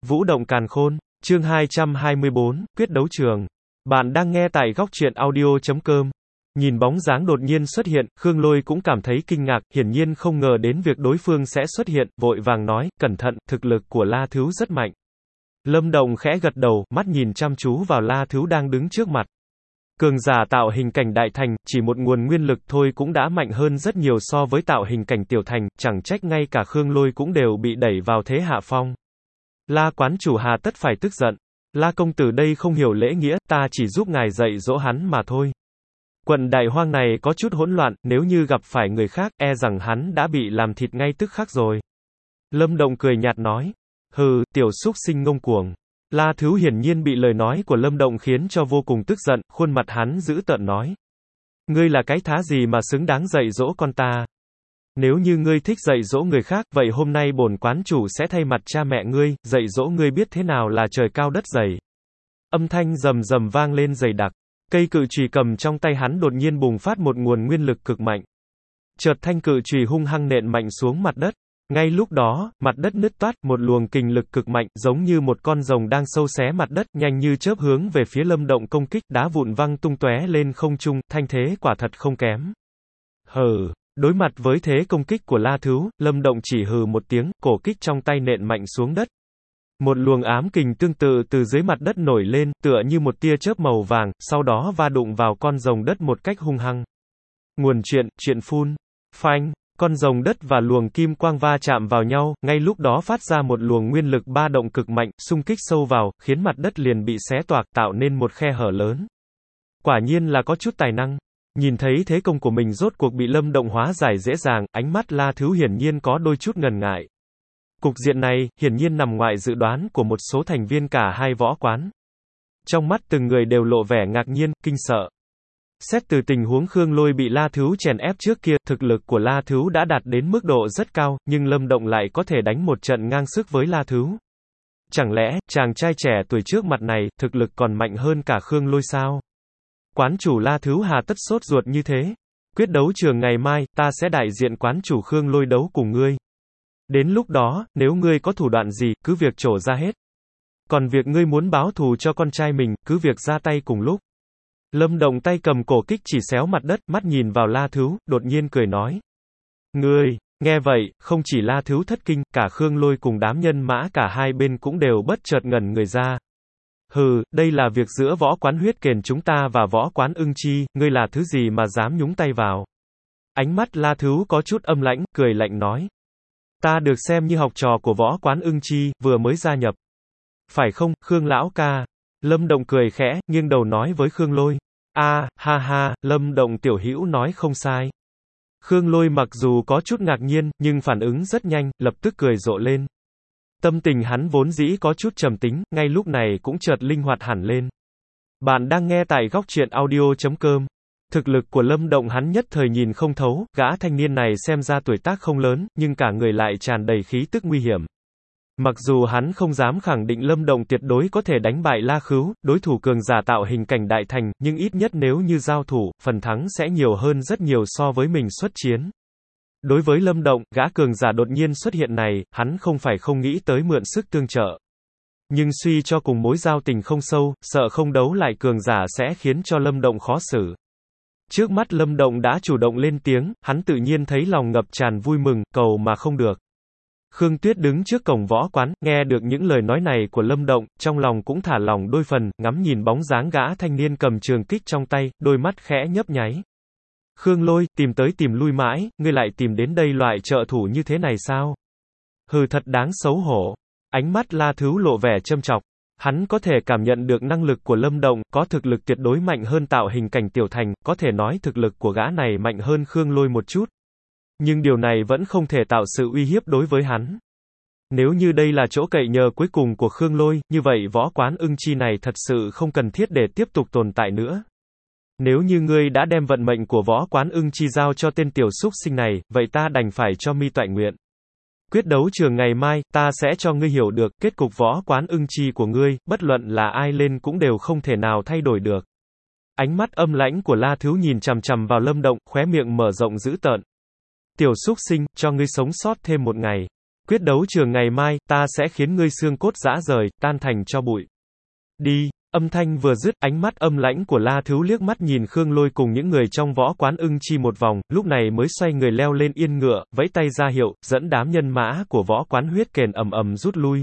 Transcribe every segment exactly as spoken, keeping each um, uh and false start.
Vũ động càn khôn, chương hai trăm hai mươi bốn, quyết đấu trường. Bạn đang nghe tại góc truyện audio chấm com. Nhìn bóng dáng đột nhiên xuất hiện, Khương Lôi cũng cảm thấy kinh ngạc, hiển nhiên không ngờ đến việc đối phương sẽ xuất hiện, vội vàng nói, cẩn thận, thực lực của La Thứu rất mạnh. Lâm Động khẽ gật đầu, mắt nhìn chăm chú vào La Thứu đang đứng trước mặt. Cường giả tạo hình cảnh đại thành, chỉ một nguồn nguyên lực thôi cũng đã mạnh hơn rất nhiều so với tạo hình cảnh tiểu thành, chẳng trách ngay cả Khương Lôi cũng đều bị đẩy vào thế hạ phong. La quán chủ hà tất phải tức giận. La công tử đây không hiểu lễ nghĩa, ta chỉ giúp ngài dạy dỗ hắn mà thôi. Quận Đại Hoang này có chút hỗn loạn, nếu như gặp phải người khác, e rằng hắn đã bị làm thịt ngay tức khắc rồi. Lâm Động cười nhạt nói. Hừ, tiểu súc sinh ngông cuồng. La Thứu hiển nhiên bị lời nói của Lâm Động khiến cho vô cùng tức giận, khuôn mặt hắn dữ tợn nói. Ngươi là cái thá gì mà xứng đáng dạy dỗ con ta? Nếu như ngươi thích dạy dỗ người khác, vậy hôm nay bổn quán chủ sẽ thay mặt cha mẹ ngươi, dạy dỗ ngươi biết thế nào là trời cao đất dày. Âm thanh rầm rầm vang lên dày đặc. Cây cự chùy cầm trong tay hắn đột nhiên bùng phát một nguồn nguyên lực cực mạnh. Chợt thanh cự chùy hung hăng nện mạnh xuống mặt đất. Ngay lúc đó, mặt đất nứt toát, một luồng kình lực cực mạnh, giống như một con rồng đang sâu xé mặt đất, nhanh như chớp hướng về phía Lâm Động công kích, đá vụn văng tung tóe lên không trung, thanh thế quả thật không kém. Hừ, đối mặt với thế công kích của La Thứu, Lâm Động chỉ hừ một tiếng, cổ kích trong tay nện mạnh xuống đất. Một luồng ám kình tương tự từ dưới mặt đất nổi lên, tựa như một tia chớp màu vàng, sau đó va đụng vào con rồng đất một cách hung hăng. Nguồn chuyện, chuyện phun, phanh. Con rồng đất và luồng kim quang va chạm vào nhau, ngay lúc đó phát ra một luồng nguyên lực ba động cực mạnh, xung kích sâu vào, khiến mặt đất liền bị xé toạc, tạo nên một khe hở lớn. Quả nhiên là có chút tài năng. Nhìn thấy thế công của mình rốt cuộc bị Lâm Động hóa giải dễ dàng, ánh mắt La Thứu hiển nhiên có đôi chút ngần ngại. Cục diện này, hiển nhiên nằm ngoài dự đoán của một số thành viên cả hai võ quán. Trong mắt từng người đều lộ vẻ ngạc nhiên, kinh sợ. Xét từ tình huống Khương Lôi bị La Thứu chèn ép trước kia, thực lực của La Thứu đã đạt đến mức độ rất cao, nhưng Lâm Động lại có thể đánh một trận ngang sức với La Thứu. Chẳng lẽ, chàng trai trẻ tuổi trước mặt này, thực lực còn mạnh hơn cả Khương Lôi sao? Quán chủ La Thứu hà tất sốt ruột như thế? Quyết đấu trường ngày mai, ta sẽ đại diện quán chủ Khương Lôi đấu cùng ngươi. Đến lúc đó, nếu ngươi có thủ đoạn gì, cứ việc trổ ra hết. Còn việc ngươi muốn báo thù cho con trai mình, cứ việc ra tay cùng lúc. Lâm Động tay cầm cổ kích chỉ xéo mặt đất, mắt nhìn vào La Thứu, đột nhiên cười nói. Ngươi, nghe vậy, không chỉ La Thứu thất kinh, cả Khương Lôi cùng đám nhân mã cả hai bên cũng đều bất chợt ngẩn người ra. Hừ, đây là việc giữa võ quán huyết kền chúng ta và võ quán ưng chi, ngươi là thứ gì mà dám nhúng tay vào. Ánh mắt La Thứu có chút âm lãnh, cười lạnh nói. Ta được xem như học trò của võ quán ưng chi, vừa mới gia nhập. Phải không, Khương lão ca? Lâm Động cười khẽ, nghiêng đầu nói với Khương Lôi. A, à, ha ha, Lâm Động tiểu hữu nói không sai. Khương Lôi mặc dù có chút ngạc nhiên, nhưng phản ứng rất nhanh, lập tức cười rộ lên. Tâm tình hắn vốn dĩ có chút trầm tính, ngay lúc này cũng chợt linh hoạt hẳn lên. Bạn đang nghe tại góc truyện audio chấm com. Thực lực của Lâm Động hắn nhất thời nhìn không thấu, gã thanh niên này xem ra tuổi tác không lớn, nhưng cả người lại tràn đầy khí tức nguy hiểm. Mặc dù hắn không dám khẳng định Lâm Động tuyệt đối có thể đánh bại La Khứu, đối thủ cường giả tạo hình cảnh đại thành, nhưng ít nhất nếu như giao thủ, phần thắng sẽ nhiều hơn rất nhiều so với mình xuất chiến. Đối với Lâm Động, gã cường giả đột nhiên xuất hiện này, hắn không phải không nghĩ tới mượn sức tương trợ. Nhưng suy cho cùng mối giao tình không sâu, sợ không đấu lại cường giả sẽ khiến cho Lâm Động khó xử. Trước mắt Lâm Động đã chủ động lên tiếng, hắn tự nhiên thấy lòng ngập tràn vui mừng, cầu mà không được. Khương Tuyết đứng trước cổng võ quán, nghe được những lời nói này của Lâm Động, trong lòng cũng thả lỏng đôi phần, ngắm nhìn bóng dáng gã thanh niên cầm trường kích trong tay, đôi mắt khẽ nhấp nháy. Khương Lôi, tìm tới tìm lui mãi, ngươi lại tìm đến đây loại trợ thủ như thế này sao? Hừ, thật đáng xấu hổ. Ánh mắt La Thứu lộ vẻ châm chọc. Hắn có thể cảm nhận được năng lực của Lâm Động, có thực lực tuyệt đối mạnh hơn tạo hình cảnh tiểu thành, có thể nói thực lực của gã này mạnh hơn Khương Lôi một chút. Nhưng điều này vẫn không thể tạo sự uy hiếp đối với hắn. Nếu như đây là chỗ cậy nhờ cuối cùng của Khương Lôi, như vậy võ quán ưng chi này thật sự không cần thiết để tiếp tục tồn tại nữa. Nếu như ngươi đã đem vận mệnh của võ quán ưng chi giao cho tên tiểu súc sinh này, vậy ta đành phải cho mi toại nguyện. Quyết đấu trường ngày mai, ta sẽ cho ngươi hiểu được, kết cục võ quán ưng chi của ngươi, bất luận là ai lên cũng đều không thể nào thay đổi được. Ánh mắt âm lãnh của La Thứu nhìn chằm chằm vào Lâm Động, khóe miệng mở rộng dữ tợn. Tiểu súc sinh, cho ngươi sống sót thêm một ngày. Quyết đấu trường ngày mai, ta sẽ khiến ngươi xương cốt rã rời, tan thành tro bụi. Đi. Âm thanh vừa dứt, ánh mắt âm lãnh của La Thứ liếc mắt nhìn Khương Lôi cùng những người trong võ quán ưng chi một vòng, lúc này mới xoay người leo lên yên ngựa, vẫy tay ra hiệu, dẫn đám nhân mã của võ quán huyết kền ầm ầm rút lui.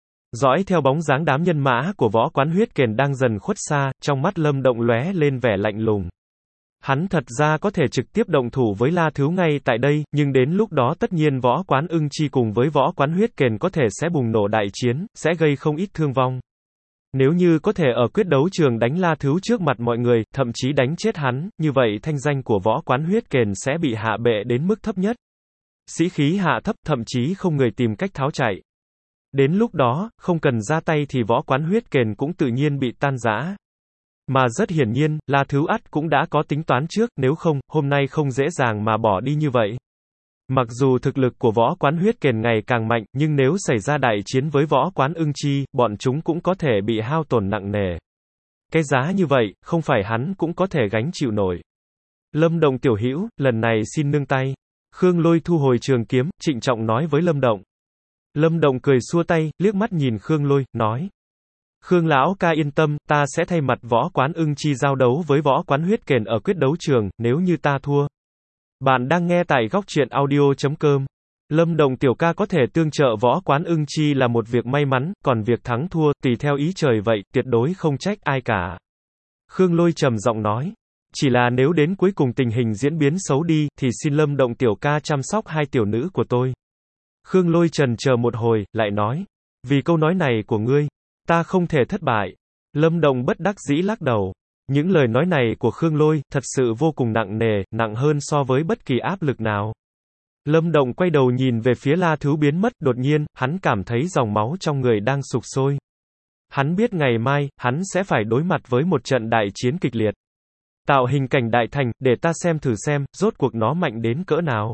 Dõi theo bóng dáng đám nhân mã của võ quán huyết kền đang dần khuất xa, trong mắt Lâm Động lóe lên vẻ lạnh lùng. Hắn thật ra có thể trực tiếp động thủ với La Thứ ngay tại đây, nhưng đến lúc đó tất nhiên võ quán ưng chi cùng với võ quán huyết kền có thể sẽ bùng nổ đại chiến, sẽ gây không ít thương vong. Nếu như có thể ở quyết đấu trường đánh La Thứ trước mặt mọi người, thậm chí đánh chết hắn, như vậy thanh danh của võ quán huyết kền sẽ bị hạ bệ đến mức thấp nhất. Sĩ khí hạ thấp, thậm chí không người tìm cách tháo chạy. Đến lúc đó, không cần ra tay thì võ quán huyết kền cũng tự nhiên bị tan rã. Mà rất hiển nhiên, La Thứ ắt cũng đã có tính toán trước, nếu không, hôm nay không dễ dàng mà bỏ đi như vậy. Mặc dù thực lực của võ quán huyết kền ngày càng mạnh, nhưng nếu xảy ra đại chiến với võ quán ưng chi, bọn chúng cũng có thể bị hao tổn nặng nề. Cái giá như vậy, không phải hắn cũng có thể gánh chịu nổi. Lâm Động tiểu hữu, lần này xin nương tay. Khương Lôi thu hồi trường kiếm, trịnh trọng nói với Lâm Động. Lâm Động cười xua tay, liếc mắt nhìn Khương Lôi, nói. Khương lão ca yên tâm, ta sẽ thay mặt võ quán ưng chi giao đấu với võ quán huyết kền ở quyết đấu trường, nếu như ta thua. Bạn đang nghe tại góc truyện audio chấm com. Lâm Động tiểu ca có thể tương trợ võ quán ưng chi là một việc may mắn, còn việc thắng thua, tùy theo ý trời vậy, tuyệt đối không trách ai cả. Khương Lôi trầm giọng nói. Chỉ là nếu đến cuối cùng tình hình diễn biến xấu đi, thì xin Lâm Động tiểu ca chăm sóc hai tiểu nữ của tôi. Khương Lôi trần chờ một hồi, lại nói. Vì câu nói này của ngươi, ta không thể thất bại. Lâm Động bất đắc dĩ lắc đầu. Những lời nói này của Khương Lôi, thật sự vô cùng nặng nề, nặng hơn so với bất kỳ áp lực nào. Lâm Động quay đầu nhìn về phía La Thứ biến mất, đột nhiên, hắn cảm thấy dòng máu trong người đang sục sôi. Hắn biết ngày mai, hắn sẽ phải đối mặt với một trận đại chiến kịch liệt. Tạo hình cảnh đại thành, để ta xem thử xem, rốt cuộc nó mạnh đến cỡ nào.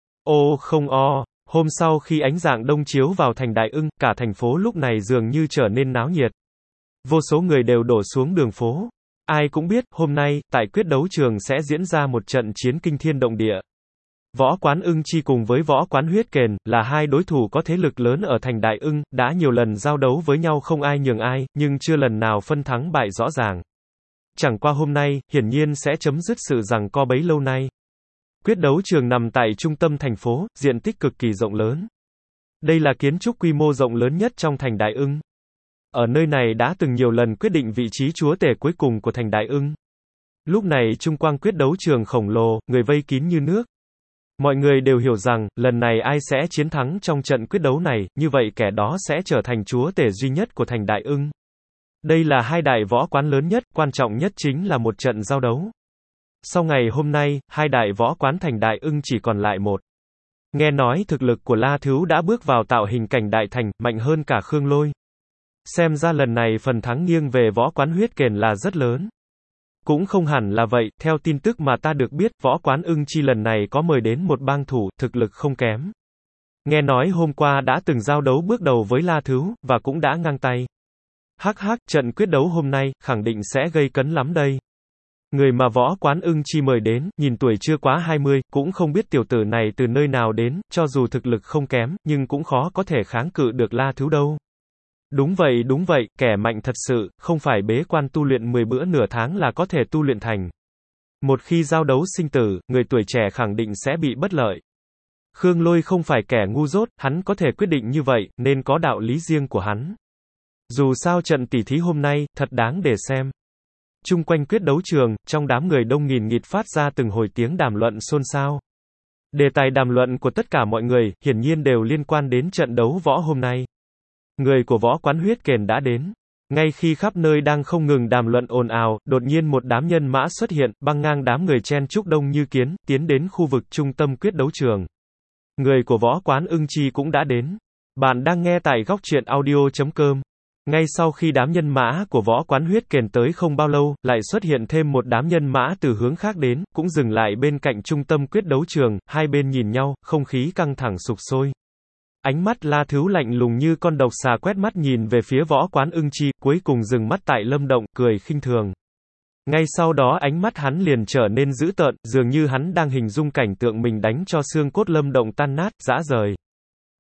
Ô không o, hôm sau khi ánh dạng đông chiếu vào thành Đại Ưng, cả thành phố lúc này dường như trở nên náo nhiệt. Vô số người đều đổ xuống đường phố. Ai cũng biết, hôm nay, tại quyết đấu trường sẽ diễn ra một trận chiến kinh thiên động địa. Võ quán ưng chi cùng với võ quán huyết kền, là hai đối thủ có thế lực lớn ở thành Đại Ưng, đã nhiều lần giao đấu với nhau không ai nhường ai, nhưng chưa lần nào phân thắng bại rõ ràng. Chẳng qua hôm nay, hiển nhiên sẽ chấm dứt sự giằng co bấy lâu nay. Quyết đấu trường nằm tại trung tâm thành phố, diện tích cực kỳ rộng lớn. Đây là kiến trúc quy mô rộng lớn nhất trong thành Đại Ưng. Ở nơi này đã từng nhiều lần quyết định vị trí chúa tể cuối cùng của thành Đại Ưng. Lúc này trung quang quyết đấu trường khổng lồ, người vây kín như nước. Mọi người đều hiểu rằng, lần này ai sẽ chiến thắng trong trận quyết đấu này, như vậy kẻ đó sẽ trở thành chúa tể duy nhất của thành Đại Ưng. Đây là hai đại võ quán lớn nhất, quan trọng nhất chính là một trận giao đấu. Sau ngày hôm nay, hai đại võ quán thành Đại Ưng chỉ còn lại một. Nghe nói thực lực của La Thứ đã bước vào tạo hình cảnh đại thành, mạnh hơn cả Khương Lôi. Xem ra lần này phần thắng nghiêng về võ quán huyết kền là rất lớn. Cũng không hẳn là vậy, theo tin tức mà ta được biết, võ quán ưng chi lần này có mời đến một bang thủ, thực lực không kém. Nghe nói hôm qua đã từng giao đấu bước đầu với La Thứ, và cũng đã ngang tay. Hắc hắc, trận quyết đấu hôm nay, khẳng định sẽ gây cấn lắm đây. Người mà võ quán ưng chi mời đến, nhìn tuổi chưa quá hai mươi, cũng không biết tiểu tử này từ nơi nào đến, cho dù thực lực không kém, nhưng cũng khó có thể kháng cự được La Thứ đâu. Đúng vậy đúng vậy, kẻ mạnh thật sự, không phải bế quan tu luyện mười bữa nửa tháng là có thể tu luyện thành. Một khi giao đấu sinh tử, người tuổi trẻ khẳng định sẽ bị bất lợi. Khương Lôi không phải kẻ ngu dốt, hắn có thể quyết định như vậy, nên có đạo lý riêng của hắn. Dù sao trận tỉ thí hôm nay, thật đáng để xem. Chung quanh quyết đấu trường, trong đám người đông nghìn nghịt phát ra từng hồi tiếng đàm luận xôn xao. Đề tài đàm luận của tất cả mọi người, hiển nhiên đều liên quan đến trận đấu võ hôm nay. Người của võ quán huyết kền đã đến. Ngay khi khắp nơi đang không ngừng đàm luận ồn ào, đột nhiên một đám nhân mã xuất hiện, băng ngang đám người chen chúc đông như kiến, tiến đến khu vực trung tâm quyết đấu trường. Người của võ quán ưng chi cũng đã đến. Bạn đang nghe tại góc truyện audio chấm com. Ngay sau khi đám nhân mã của võ quán huyết kền tới không bao lâu, lại xuất hiện thêm một đám nhân mã từ hướng khác đến, cũng dừng lại bên cạnh trung tâm quyết đấu trường, hai bên nhìn nhau, không khí căng thẳng sục sôi. Ánh mắt La Thứ lạnh lùng như con độc xà quét mắt nhìn về phía võ quán ưng chi, cuối cùng dừng mắt tại Lâm Động, cười khinh thường. Ngay sau đó ánh mắt hắn liền trở nên dữ tợn, dường như hắn đang hình dung cảnh tượng mình đánh cho xương cốt Lâm Động tan nát, rã rời.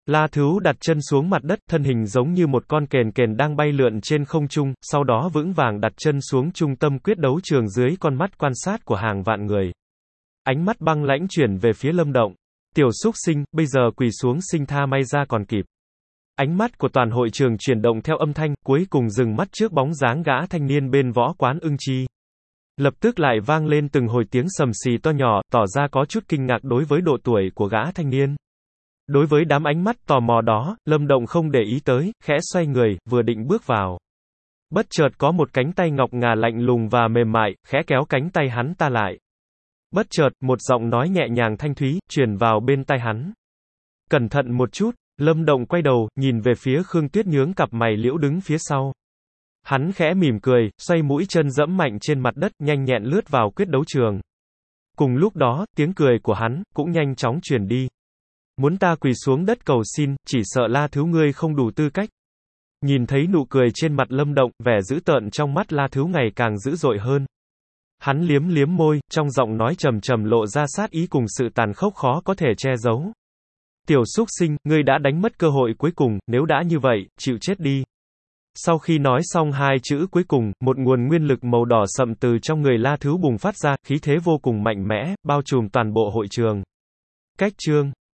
La Thứu đặt chân xuống mặt đất, thân hình giống như một con kền kền đang bay lượn trên không trung, sau đó vững vàng đặt chân xuống trung tâm quyết đấu trường dưới con mắt quan sát của hàng vạn người. Ánh mắt băng lãnh chuyển về phía Lâm Động. Tiểu súc sinh, bây giờ quỳ xuống xin tha may ra còn kịp. Ánh mắt của toàn hội trường chuyển động theo âm thanh, cuối cùng dừng mắt trước bóng dáng gã thanh niên bên võ quán Ưng Chi. Lập tức lại vang lên từng hồi tiếng sầm xì to nhỏ, tỏ ra có chút kinh ngạc đối với độ tuổi của gã thanh niên. Đối với đám ánh mắt tò mò đó, Lâm Động không để ý tới, khẽ xoay người, vừa định bước vào. Bất chợt có một cánh tay ngọc ngà lạnh lùng và mềm mại, khẽ kéo cánh tay hắn ta lại. Bất chợt, một giọng nói nhẹ nhàng thanh thúy, truyền vào bên tai hắn. Cẩn thận một chút. Lâm Động quay đầu, nhìn về phía Khương Tuyết nhướng cặp mày liễu đứng phía sau. Hắn khẽ mỉm cười, xoay mũi chân dẫm mạnh trên mặt đất, nhanh nhẹn lướt vào quyết đấu trường. Cùng lúc đó, tiếng cười của hắn cũng nhanh chóng truyền đi. Muốn ta quỳ xuống đất cầu xin, chỉ sợ La Thứu ngươi không đủ tư cách. Nhìn thấy nụ cười trên mặt Lâm Động, vẻ dữ tợn trong mắt La Thứu ngày càng dữ dội hơn. Hắn liếm liếm môi, trong giọng nói trầm trầm lộ ra sát ý cùng sự tàn khốc khó có thể che giấu. Tiểu súc sinh, ngươi đã đánh mất cơ hội cuối cùng, nếu đã như vậy, chịu chết đi. Sau khi nói xong hai chữ cuối cùng, một nguồn nguyên lực màu đỏ sậm từ trong người La Thứu bùng phát ra, khí thế vô cùng mạnh mẽ, bao trùm toàn bộ hội trường. Cách chương